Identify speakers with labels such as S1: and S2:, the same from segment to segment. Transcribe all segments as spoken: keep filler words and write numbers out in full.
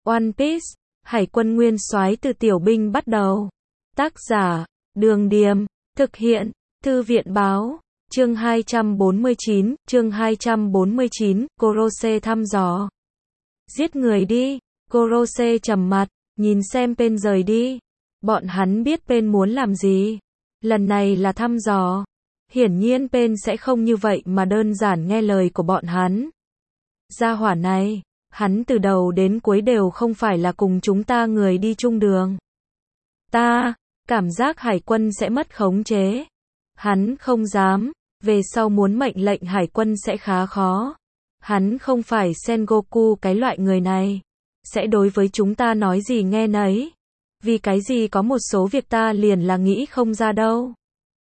S1: One Piece, Hải quân nguyên soái từ tiểu binh bắt đầu. Tác giả, Đường Điềm, thực hiện, Thư viện Báo, chương hai trăm bốn mươi chín, chương hai trăm bốn mươi chín, Kurose thăm dò. Giết người đi, Kurose trầm mặt, nhìn xem Pain rời đi. Bọn hắn biết Pain muốn làm gì. Lần này là thăm dò. Hiển nhiên Pain sẽ không như vậy mà đơn giản nghe lời của bọn hắn. Gia hỏa này, hắn từ đầu đến cuối đều không phải là cùng chúng ta người đi chung đường. Ta, cảm giác hải quân sẽ mất khống chế. Hắn không dám, về sau muốn mệnh lệnh hải quân sẽ khá khó. Hắn không phải Sengoku cái loại người này. Sẽ đối với chúng ta nói gì nghe nấy. Vì cái gì có một số việc ta liền là nghĩ không ra đâu.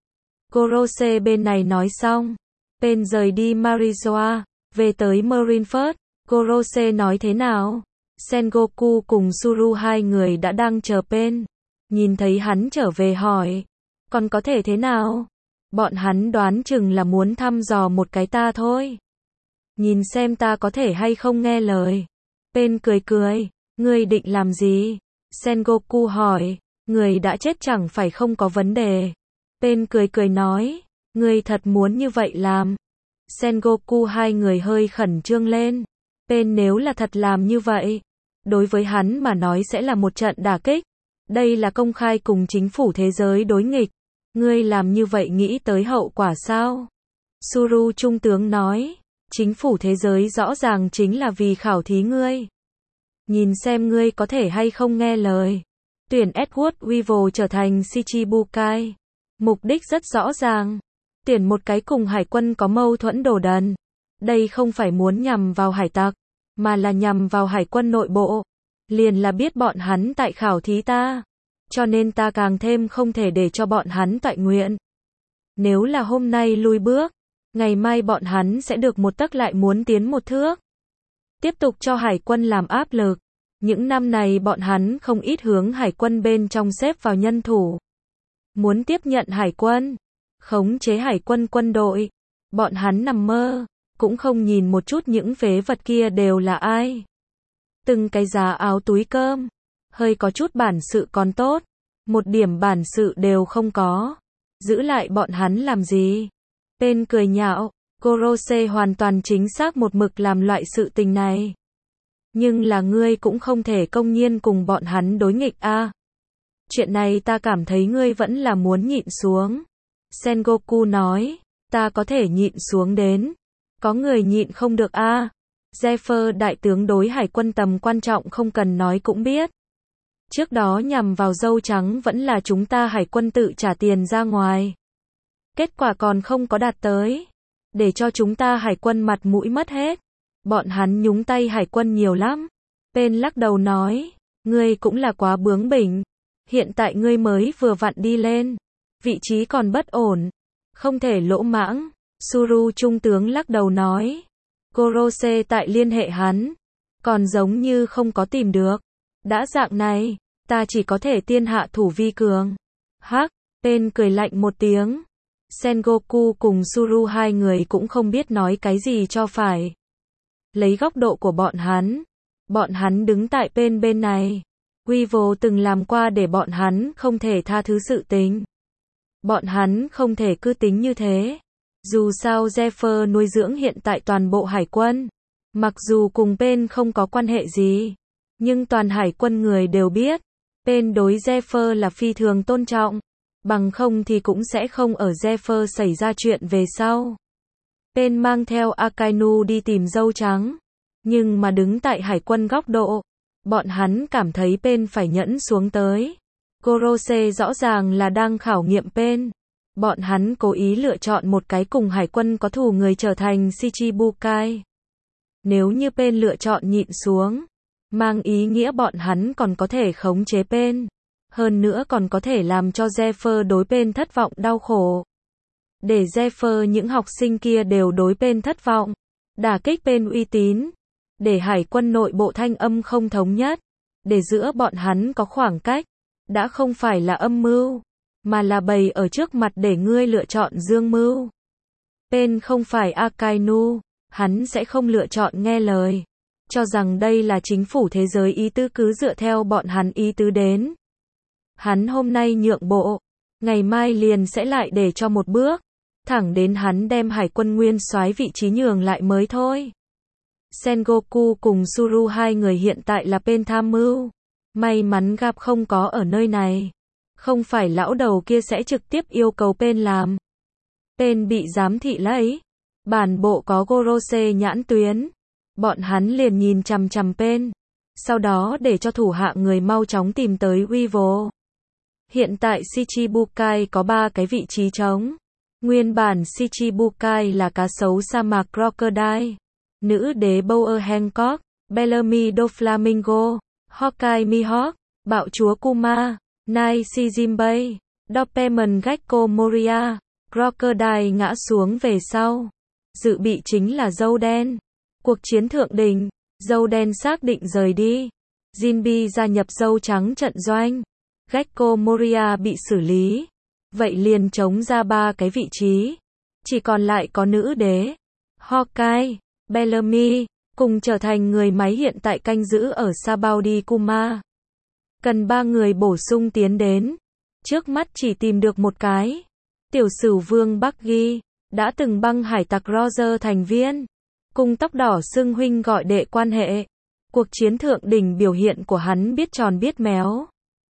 S1: Kurose bên này nói xong. Pain rời đi Marizoa, về tới Marineford. Kurose nói thế nào? Sengoku cùng Suru hai người đã đang chờ Pain. Nhìn thấy hắn trở về hỏi. Còn có thể thế nào? Bọn hắn đoán chừng là muốn thăm dò một cái ta thôi. Nhìn xem ta có thể hay không nghe lời. Pain cười cười. Ngươi định làm gì? Sengoku hỏi. Người đã chết chẳng phải không có vấn đề. Pain cười cười nói. Ngươi thật muốn như vậy làm. Sengoku hai người hơi khẩn trương lên. Pain nếu là thật làm như vậy, đối với hắn mà nói sẽ là một trận đả kích. Đây là công khai cùng chính phủ thế giới đối nghịch. Ngươi làm như vậy nghĩ tới hậu quả sao? Suru trung tướng nói. Chính phủ thế giới rõ ràng chính là vì khảo thí ngươi. Nhìn xem ngươi có thể hay không nghe lời. Tuyển Edward Weevil trở thành Shichibukai. Mục đích rất rõ ràng. Tuyển một cái cùng hải quân có mâu thuẫn đồ đần. Đây không phải muốn nhằm vào hải tặc, mà là nhằm vào hải quân nội bộ. Liền là biết bọn hắn tại khảo thí ta. Cho nên ta càng thêm không thể để cho bọn hắn toại nguyện. Nếu là hôm nay lui bước, ngày mai bọn hắn sẽ được một tấc lại muốn tiến một thước. Tiếp tục cho hải quân làm áp lực. Những năm này bọn hắn không ít hướng hải quân bên trong xếp vào nhân thủ. Muốn tiếp nhận hải quân, khống chế hải quân quân đội. Bọn hắn nằm mơ, cũng không nhìn một chút những phế vật kia đều là ai. Từng cái giá áo túi cơm, hơi có chút bản sự còn tốt, một điểm bản sự đều không có. Giữ lại bọn hắn làm gì? Pain cười nhạo, Kurose hoàn toàn chính xác một mực làm loại sự tình này. Nhưng là ngươi cũng không thể công nhiên cùng bọn hắn đối nghịch a. À. Chuyện này ta cảm thấy ngươi vẫn là muốn nhịn xuống. Sengoku nói, ta có thể nhịn xuống đến. Có người nhịn không được a. À. Zephyr đại tướng đối hải quân tầm quan trọng không cần nói cũng biết. Trước đó nhằm vào dâu trắng vẫn là chúng ta hải quân tự trả tiền ra ngoài. Kết quả còn không có đạt tới. Để cho chúng ta hải quân mặt mũi mất hết. Bọn hắn nhúng tay hải quân nhiều lắm. Pain lắc đầu nói, ngươi cũng là quá bướng bỉnh. Hiện tại ngươi mới vừa vặn đi lên. Vị trí còn bất ổn. Không thể lỗ mãng. Suru trung tướng lắc đầu nói. Kurose tại liên hệ hắn. Còn giống như không có tìm được. Đã dạng này, ta chỉ có thể tiên hạ thủ vi cường. Hắc, Pain cười lạnh một tiếng. Sengoku cùng Suru hai người cũng không biết nói cái gì cho phải. Lấy góc độ của bọn hắn. Bọn hắn đứng tại Pain bên này. Weevil từng làm qua để bọn hắn không thể tha thứ sự tình. Bọn hắn không thể cứ tính như thế. Dù sao Zephyr nuôi dưỡng hiện tại toàn bộ hải quân. Mặc dù cùng Pain không có quan hệ gì. Nhưng toàn hải quân người đều biết. Pain đối Zephyr là phi thường tôn trọng. Bằng không thì cũng sẽ không ở Zephyr xảy ra chuyện về sau. Pain mang theo Akainu đi tìm dâu trắng. Nhưng mà đứng tại hải quân góc độ. Bọn hắn cảm thấy Pain phải nhẫn xuống tới. Kurose rõ ràng là đang khảo nghiệm Pain. Bọn hắn cố ý lựa chọn một cái cùng hải quân có thù người trở thành Shichibukai. Nếu như Pain lựa chọn nhịn xuống, mang ý nghĩa bọn hắn còn có thể khống chế Pain. Hơn nữa còn có thể làm cho Zephyr đối Pain thất vọng đau khổ. Để Zephyr những học sinh kia đều đối Pain thất vọng. Đả kích Pain uy tín. Để hải quân nội bộ thanh âm không thống nhất. Để giữa bọn hắn có khoảng cách. Đã không phải là âm mưu. Mà là bày ở trước mặt để ngươi lựa chọn dương mưu. Pain không phải Akainu. Hắn sẽ không lựa chọn nghe lời. cho rằng đây là chính phủ thế giới ý tứ cứ dựa theo bọn hắn ý tứ đến. Hắn hôm nay nhượng bộ, ngày mai liền sẽ lại để cho một bước, thẳng đến hắn đem hải quân nguyên soái vị trí nhường lại mới thôi. Sengoku cùng Suru hai người hiện tại là bên tham mưu. May mắn gặp không có ở nơi này. Không phải lão đầu kia sẽ trực tiếp yêu cầu bên làm. Bên bị giám thị lấy. Bản bộ có Gorose nhãn tuyến. Bọn hắn liền nhìn chằm chằm bên. Sau đó để cho thủ hạ người mau chóng tìm tới Weevil. Hiện tại Shichibukai có ba cái vị trí trống. Nguyên bản Shichibukai là cá sấu sa mạc Crocodile. Nữ đế Bower Hancock, Bellamy Doflamingo, Hawkeye Mihawk, bạo chúa Kuma, Nai Shijimbe, Doberman Gecko Moria, Crocodile ngã xuống về sau. Dự bị chính là dâu đen. Cuộc chiến thượng đỉnh, dâu đen xác định rời đi. Jinbe gia nhập dâu trắng trận doanh. Gecko Moria bị xử lý. Vậy liền chống ra ba cái vị trí. Chỉ còn lại có nữ đế, Hawkeye, Bellamy, cùng trở thành người máy hiện tại canh giữ ở Sabaudi Kuma. Cần ba người bổ sung tiến đến. Trước mắt chỉ tìm được một cái. Tiểu sửu vương Bucky, đã từng băng hải tặc Roger thành viên. Cùng tóc đỏ xưng huynh gọi đệ quan hệ. Cuộc chiến thượng đỉnh biểu hiện của hắn biết tròn biết méo.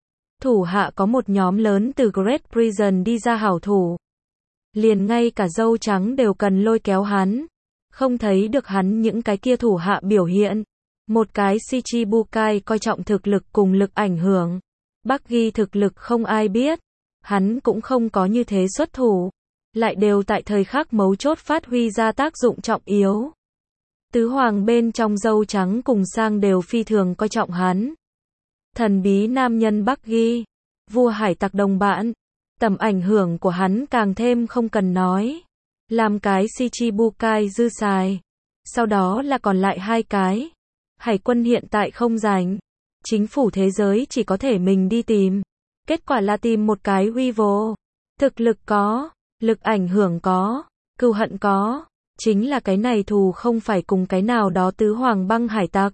S1: Thủ hạ có một nhóm lớn từ Great Prison đi ra hảo thủ. Liền ngay cả dâu trắng đều cần lôi kéo hắn. Không thấy được hắn những cái kia thủ hạ biểu hiện. Một cái Shichibukai coi trọng thực lực cùng lực ảnh hưởng. Bucky thực lực không ai biết. Hắn cũng không có như thế xuất thủ. Lại đều tại thời khắc mấu chốt phát huy ra tác dụng trọng yếu. Tứ hoàng bên trong dâu trắng cùng sang đều phi thường coi trọng hắn. Thần bí nam nhân Bucky, vua hải tặc đồng bạn. Tầm ảnh hưởng của hắn càng thêm không cần nói. Làm cái Shichibukai dư xài. Sau đó là còn lại hai cái. Hải quân hiện tại không rảnh. Chính phủ thế giới chỉ có thể mình đi tìm. Kết quả là tìm một cái Weevil. Thực lực có, lực ảnh hưởng có, cừu hận có. Chính là cái này thù không phải cùng cái nào đó tứ hoàng băng hải tặc.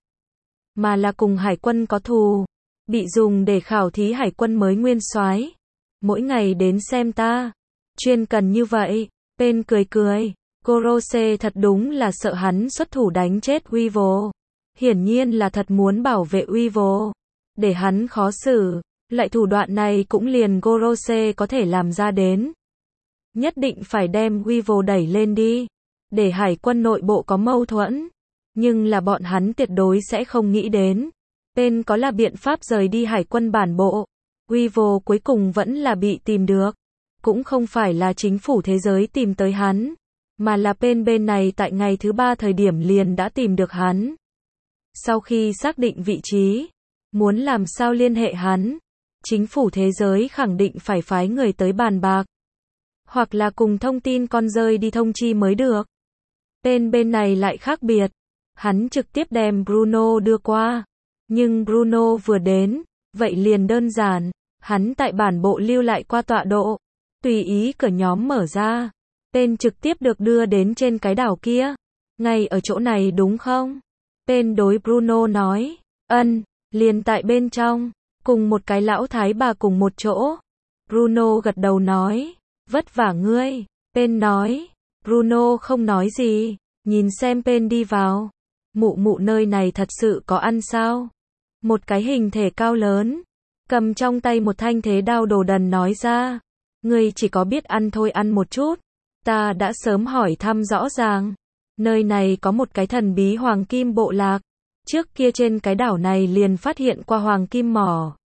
S1: Mà là cùng hải quân có thù. Bị dùng để khảo thí hải quân mới nguyên soái. Mỗi ngày đến xem ta. Chuyên cần như vậy. Bên cười cười. Gorose thật đúng là sợ hắn xuất thủ đánh chết Weevil. Hiển nhiên là thật muốn bảo vệ Weevil. Để hắn khó xử. Lại thủ đoạn này cũng liền Gorose có thể làm ra đến. Nhất định phải đem Weevil đẩy lên đi. Để hải quân nội bộ có mâu thuẫn. Nhưng là bọn hắn tuyệt đối sẽ không nghĩ đến. Bên có là biện pháp rời đi hải quân bản bộ. Weevil cuối cùng vẫn là bị tìm được. Cũng không phải là chính phủ thế giới tìm tới hắn. Mà là bên bên này tại ngày thứ ba thời điểm liền đã tìm được hắn. Sau khi xác định vị trí. Muốn làm sao liên hệ hắn. Chính phủ thế giới khẳng định phải phái người tới bàn bạc. Hoặc là cùng thông tin con rơi đi thông chi mới được. Bên bên này lại khác biệt. Hắn trực tiếp đem Bruno đưa qua. Nhưng Bruno vừa đến, vậy liền đơn giản. Hắn tại bản bộ lưu lại qua tọa độ. Tùy ý cửa nhóm mở ra. Bên trực tiếp được đưa đến trên cái đảo kia. Ngay ở chỗ này đúng không? Bên đối Bruno nói. Ân, liền tại bên trong. Cùng một cái lão thái bà cùng một chỗ. Bruno gật đầu nói. Vất vả ngươi. Bên nói. Bruno không nói gì. Nhìn xem bên đi vào. Mụ mụ nơi này thật sự có ăn sao? Một cái hình thể cao lớn. Cầm trong tay một thanh thế đao đồ đần nói ra. Ngươi chỉ có biết ăn thôi ăn một chút. Ta đã sớm hỏi thăm rõ ràng. Nơi này có một cái thần bí hoàng kim bộ lạc. Trước kia trên cái đảo này liền phát hiện qua hoàng kim mỏ.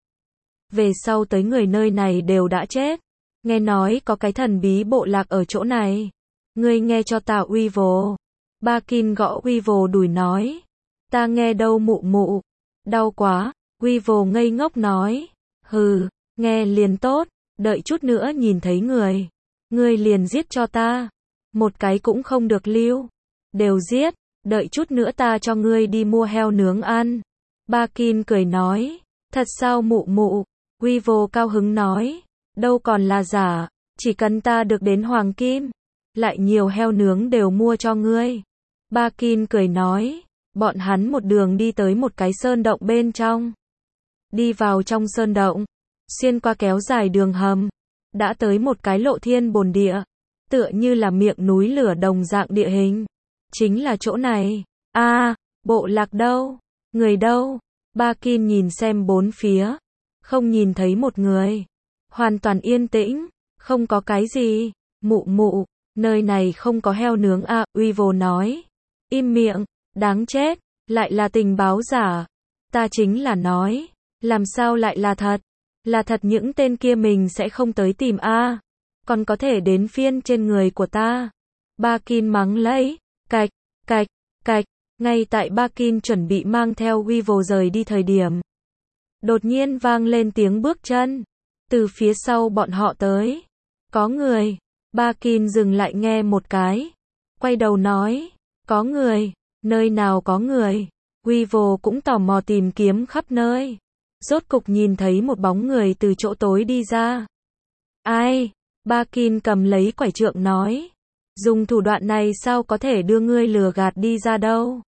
S1: Về sau tới người nơi này đều đã chết. Nghe nói có cái thần bí bộ lạc ở chỗ này. Ngươi nghe cho ta Weevil. Bakin gõ Weevil đùi nói. Ta nghe đâu mụ mụ. Đau quá. Weevil ngây ngốc nói. Hừ, nghe liền tốt. Đợi chút nữa nhìn thấy người. Ngươi liền giết cho ta. Một cái cũng không được lưu. Đều giết. Đợi chút nữa ta cho ngươi đi mua heo nướng ăn. Bakin cười nói. Thật sao mụ mụ? Weevil cao hứng nói. Đâu còn là giả. Chỉ cần ta được đến hoàng kim. Lại nhiều heo nướng đều mua cho ngươi. Bakin cười nói. Bọn hắn một đường đi tới một cái sơn động bên trong. Đi vào trong sơn động, xuyên qua kéo dài đường hầm, đã tới một cái lộ thiên bồn địa, tựa như là miệng núi lửa đồng dạng địa hình. Chính là chỗ này. A, à, bộ lạc đâu? Người đâu? Ba Kin nhìn xem bốn phía, không nhìn thấy một người. Hoàn toàn yên tĩnh, không có cái gì. Mụ mụ, nơi này không có heo nướng à, Weevil nói. Im miệng, đáng chết, lại là tình báo giả. Ta chính là nói, làm sao lại là thật? Là thật những tên kia mình sẽ không tới tìm a, à, còn có thể đến phiên trên người của ta. Ba Kin mắng lấy, cạch, cạch, cạch, ngay tại Ba Kin chuẩn bị mang theo Weevil rời đi thời điểm. Đột nhiên vang lên tiếng bước chân, từ phía sau bọn họ tới. Có người. Ba Kin dừng lại nghe một cái, quay đầu nói, có người, nơi nào có người. Weevil cũng tò mò tìm kiếm khắp nơi. Rốt cục nhìn thấy một bóng người từ chỗ tối đi ra. Ai? Ba Kin cầm lấy quải trượng nói, dùng thủ đoạn này sao có thể đưa ngươi lừa gạt đi ra đâu.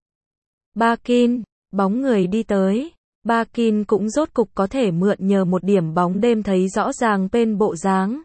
S1: Ba Kin, bóng người đi tới. Ba Kin cũng rốt cục có thể mượn nhờ một điểm bóng đêm thấy rõ ràng bên bộ dáng.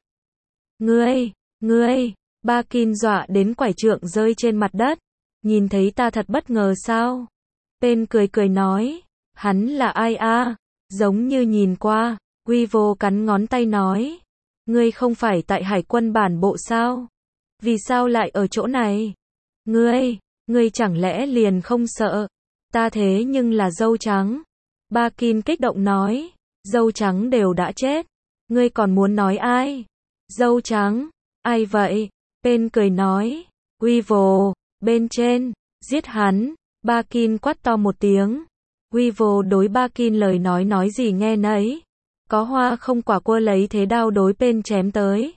S1: Ngươi, ngươi, Ba Kin dọa đến quải trượng rơi trên mặt đất. Nhìn thấy ta thật bất ngờ sao? Pen cười cười nói, hắn là ai a? À? Giống như nhìn qua. Weevil cắn ngón tay nói, ngươi không phải tại hải quân bản bộ sao? Vì sao lại ở chỗ này? Ngươi, ngươi chẳng lẽ liền không sợ? Ta thế nhưng là dâu trắng. Ba Kin kích động nói, dâu trắng đều đã chết. Ngươi còn muốn nói ai? Dâu trắng, ai vậy? Pen cười nói, Weevil, bên trên, giết hắn. Ba Kin quát to một tiếng. Weevil đối Ba Kin lời nói nói gì nghe nấy. Có hoa không quả cua lấy thế đao đối Pen chém tới.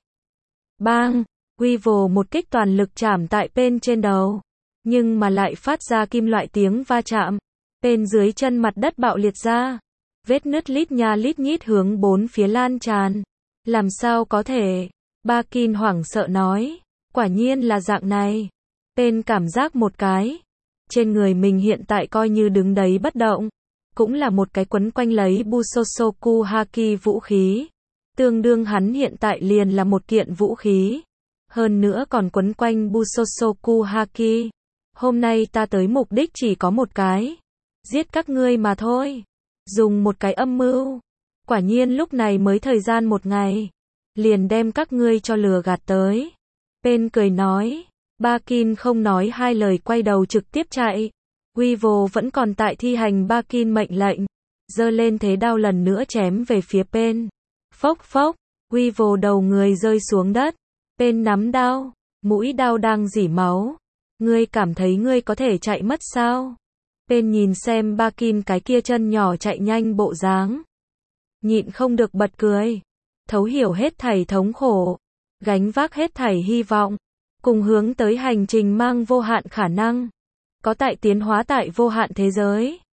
S1: Bang, Weevil một kích toàn lực chạm tại Pen trên đầu, nhưng mà lại phát ra kim loại tiếng va chạm. Pen dưới chân mặt đất bạo liệt ra, vết nứt lít nha lít nhít hướng bốn phía lan tràn. Làm sao có thể? Ba Kin hoảng sợ nói, quả nhiên là dạng này. Pen cảm giác một cái, trên người mình hiện tại coi như đứng đấy bất động, cũng là một cái quấn quanh lấy Busosoku Haki vũ khí. Tương đương hắn hiện tại liền là một kiện vũ khí. Hơn nữa còn quấn quanh Busosoku Haki. Hôm nay ta tới mục đích chỉ có một cái. Giết các ngươi mà thôi. Dùng một cái âm mưu. Quả nhiên lúc này mới thời gian một ngày. Liền đem các ngươi cho lừa gạt tới. Pen cười nói. Ba Kin không nói hai lời quay đầu trực tiếp chạy. Weevil vẫn còn tại thi hành Ba Kin mệnh lệnh. Giơ lên thế đao lần nữa chém về phía Pen. Phốc phốc. Weevil đầu người rơi xuống đất. Pen nắm đao. Mũi đao đang rỉ máu. Ngươi cảm thấy ngươi có thể chạy mất sao? Pen nhìn xem Ba Kin cái kia chân nhỏ chạy nhanh bộ dáng. Nhịn không được bật cười. Thấu hiểu hết thảy thống khổ. Gánh vác hết thảy hy vọng. Cùng hướng tới hành trình mang vô hạn khả năng. Có tại tiến hóa tại vô hạn thế giới.